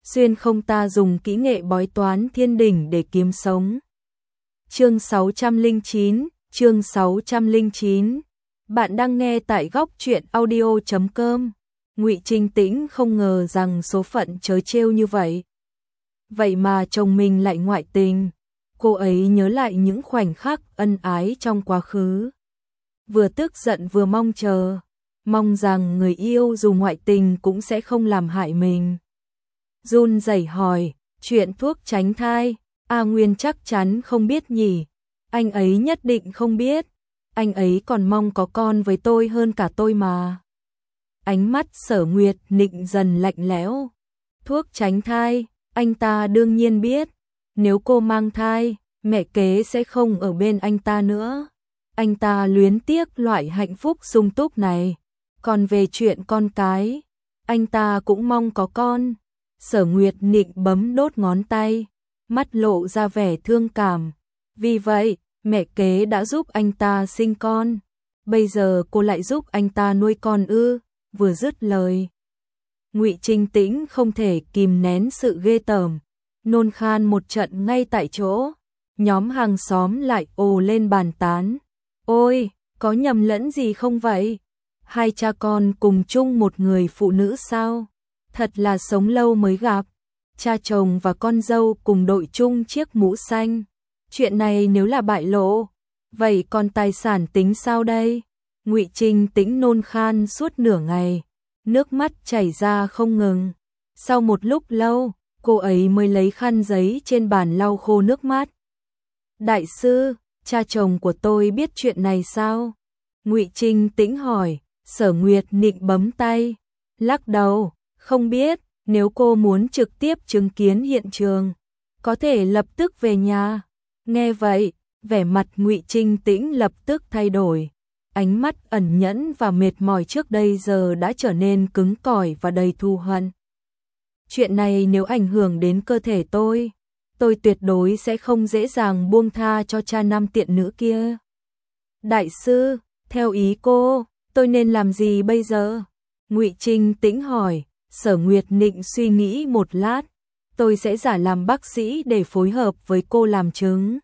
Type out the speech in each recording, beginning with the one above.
xuyên không ta dùng kỹ nghệ bói toán thiên đỉnh để kiếm sống. Chương 609. Bạn đang nghe tại góc truyện audio.com. Ngụy Trinh Tĩnh không ngờ rằng số phận trớ trêu như vậy. Vậy mà chồng mình lại ngoại tình. Cô ấy nhớ lại những khoảnh khắc ân ái trong quá khứ. Vừa tức giận vừa mong chờ, mong rằng người yêu dù ngoại tình cũng sẽ không làm hại mình. Run rẩy hỏi, chuyện thuốc tránh thai, A Nguyên chắc chắn không biết nhỉ, anh ấy nhất định không biết, anh ấy còn mong có con với tôi hơn cả tôi mà. Ánh mắt Sở Nguyệt Nịnh dần lạnh lẽo. Thuốc tránh thai, anh ta đương nhiên biết, nếu cô mang thai, mẹ kế sẽ không ở bên anh ta nữa. Anh ta luyến tiếc loại hạnh phúc sung túc này. Còn về chuyện con cái, anh ta cũng mong có con. Sở Nguyệt Nịnh bấm đốt ngón tay, mắt lộ ra vẻ thương cảm. Vì vậy, mẹ kế đã giúp anh ta sinh con. Bây giờ cô lại giúp anh ta nuôi con ư? Vừa dứt lời, Ngụy Trinh Tĩnh không thể kìm nén sự ghê tởm, nôn khan một trận ngay tại chỗ. Nhóm hàng xóm lại ồ lên bàn tán. Ôi, có nhầm lẫn gì không vậy? Hai cha con cùng chung một người phụ nữ sao? Thật là sống lâu mới gặp. Cha chồng và con dâu cùng đội chung chiếc mũ xanh. Chuyện này nếu là bại lộ, vậy còn tài sản tính sao đây? Ngụy Trinh Tĩnh nôn khan suốt nửa ngày, nước mắt chảy ra không ngừng. Sau một lúc lâu, cô ấy mới lấy khăn giấy trên bàn lau khô nước mắt. Đại sư, cha chồng của tôi biết chuyện này sao? Ngụy Trinh Tĩnh hỏi. Sở Nguyệt Nịnh bấm tay, lắc đầu, không biết. Nếu cô muốn trực tiếp chứng kiến hiện trường, có thể lập tức về nhà. Nghe vậy, vẻ mặt Ngụy Trinh Tĩnh lập tức thay đổi. Ánh mắt ẩn nhẫn và mệt mỏi trước đây giờ đã trở nên cứng cỏi và đầy thù hận. Chuyện này nếu ảnh hưởng đến cơ thể tôi tuyệt đối sẽ không dễ dàng buông tha cho cha nam tiện nữ kia. Đại sư, theo ý cô, tôi nên làm gì bây giờ? Ngụy Trinh Tĩnh hỏi. Sở Nguyệt Nịnh suy nghĩ một lát. Tôi sẽ giả làm bác sĩ để phối hợp với cô làm chứng.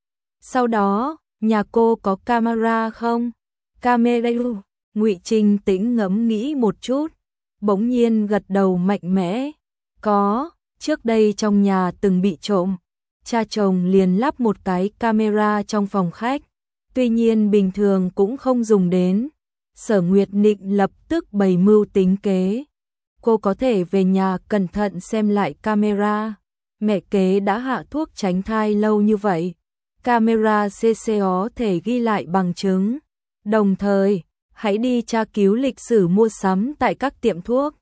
Sau đó, nhà cô có camera không? Camera. Ngụy Trinh Tĩnh ngẫm nghĩ một chút, bỗng nhiên gật đầu mạnh mẽ. Có, trước đây trong nhà từng bị trộm. Cha chồng liền lắp một cái camera trong phòng khách. Tuy nhiên bình thường cũng không dùng đến. Sở Nguyệt Nịnh lập tức bày mưu tính kế. Cô có thể về nhà cẩn thận xem lại camera. Mẹ kế đã hạ thuốc tránh thai lâu như vậy. Camera có thể ghi lại bằng chứng. Đồng thời, hãy đi tra cứu lịch sử mua sắm tại các tiệm thuốc.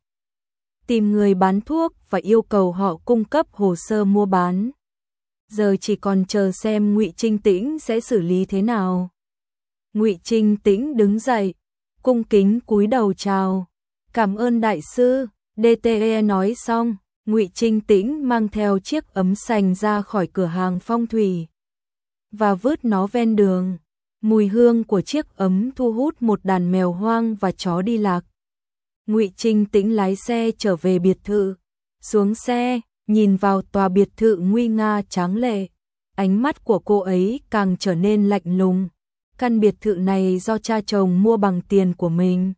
Tìm người bán thuốc và yêu cầu họ cung cấp hồ sơ mua bán. Giờ chỉ còn chờ xem Ngụy Trinh Tĩnh sẽ xử lý thế nào. Ngụy Trinh Tĩnh đứng dậy, cung kính cúi đầu chào. Cảm ơn đại sư. DTE nói xong, Ngụy Trinh Tĩnh mang theo chiếc ấm sành ra khỏi cửa hàng phong thủy và vứt nó ven đường. Mùi hương của chiếc ấm thu hút một đàn mèo hoang và chó đi lạc. Ngụy Trinh Tĩnh lái xe trở về biệt thự. Xuống xe, nhìn vào tòa biệt thự nguy nga tráng lệ. Ánh mắt của cô ấy càng trở nên lạnh lùng. Căn biệt thự này do cha chồng mua bằng tiền của mình.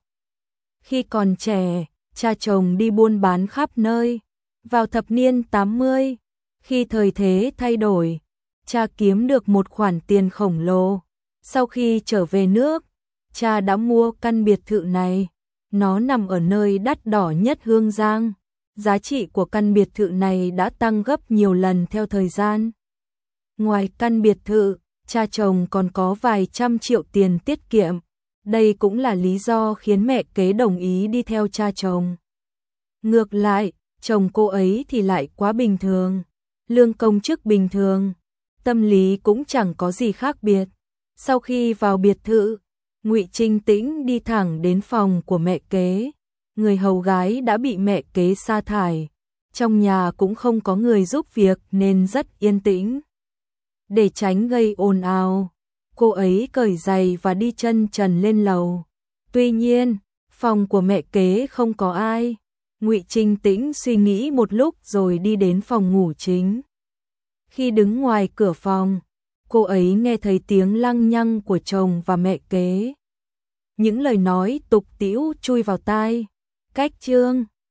Khi còn trẻ, cha chồng đi buôn bán khắp nơi. Vào thập niên 80, khi thời thế thay đổi, cha kiếm được một khoản tiền khổng lồ. Sau khi trở về nước, cha đã mua căn biệt thự này. Nó nằm ở nơi đắt đỏ nhất Hương Giang. Giá trị của căn biệt thự này đã tăng gấp nhiều lần theo thời gian. Ngoài căn biệt thự, cha chồng còn có vài trăm triệu tiền tiết kiệm. Đây cũng là lý do khiến mẹ kế đồng ý đi theo cha chồng. Ngược lại, chồng cô ấy thì lại quá bình thường. Lương công chức bình thường, tâm lý cũng chẳng có gì khác biệt. Sau khi vào biệt thự, Ngụy Trinh Tĩnh đi thẳng đến phòng của mẹ kế. Người hầu gái đã bị mẹ kế sa thải. Trong nhà cũng không có người giúp việc nên rất yên tĩnh. Để tránh gây ồn ào, cô ấy cởi giày và đi chân trần lên lầu. Tuy nhiên, phòng của mẹ kế không có ai. Ngụy Trinh Tĩnh suy nghĩ một lúc rồi đi đến phòng ngủ chính. Khi đứng ngoài cửa phòng, cô ấy nghe thấy tiếng lăng nhăng của chồng và mẹ kế. Những lời nói tục tĩu chui vào tai. Cách chương